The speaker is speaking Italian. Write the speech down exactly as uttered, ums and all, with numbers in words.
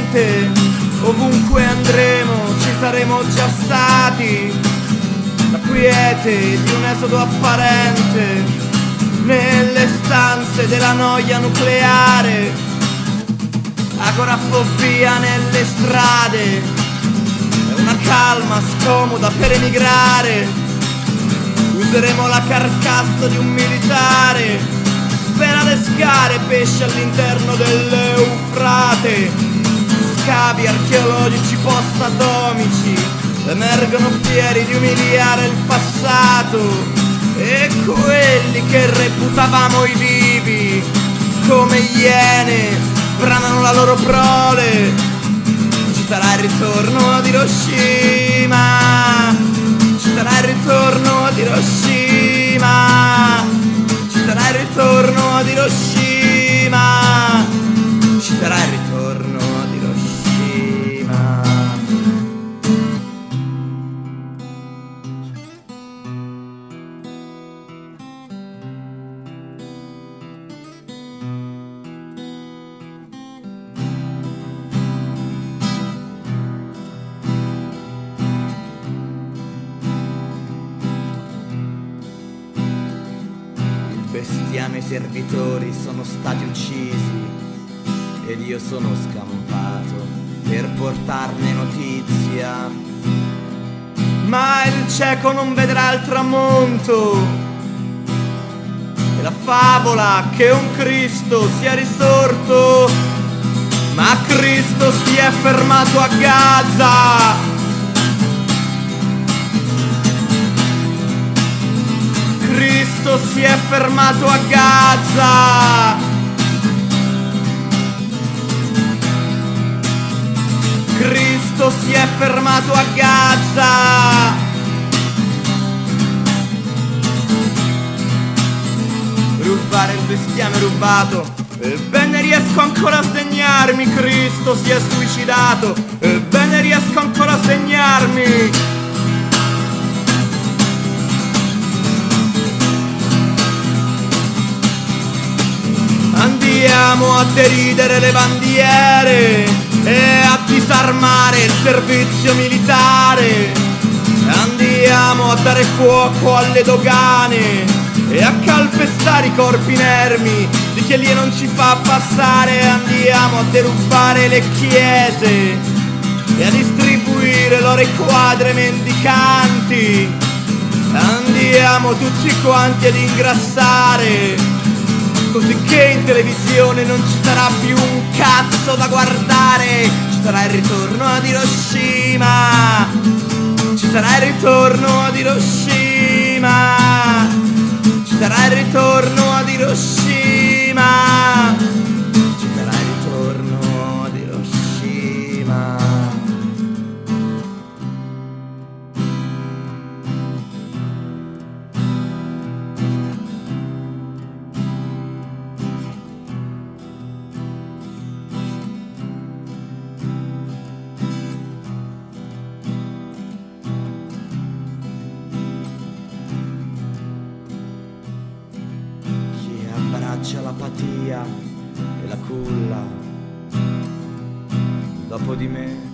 niente. Ovunque andremo ci saremo già stati, la quiete di un esodo apparente nelle stanze della noia nucleare, agorafobia nelle strade, è una calma scomoda per emigrare. Useremo la carcassa di un militare per adescare pesci all'interno dell'Eufrate. Scavi archeologici post-atomici emergono fieri di umiliare il passato, e quelli che reputavamo i vivi come iene bramano la loro prole. Ci sarà il ritorno ad Hiroshima, ci sarà il ritorno ad Hiroshima, ci sarà il ritorno ad Hiroshima, ci sarà il ritorno ad Hiroshima. Bestiame e i servitori sono stati uccisi ed io sono scampato per portarne notizia. Ma il cieco non vedrà il tramonto, è la favola che un Cristo sia risorto, ma Cristo si è fermato a Gaza. Cristo si è fermato a Gaza. Cristo si è fermato a Gaza. Rubare il bestiame rubato, ebbene riesco ancora a segnarmi. Cristo si è suicidato, ebbene riesco ancora a segnarmi. Andiamo a deridere le bandiere e a disarmare il servizio militare. Andiamo a dare fuoco alle dogane e a calpestare i corpi inermi di chi lì non ci fa passare. Andiamo a derubare le chiese e a distribuire l'oro ai quadri ai mendicanti. Andiamo tutti quanti ad ingrassare, così che in televisione non ci sarà più un cazzo da guardare. Ci sarà il ritorno ad Hiroshima, ci sarà il ritorno ad Hiroshima, ci sarà il ritorno ad Hiroshima, ci sarà il ritorno ad Hiroshima. Abbraccia l'apatia e la culla dopo di me.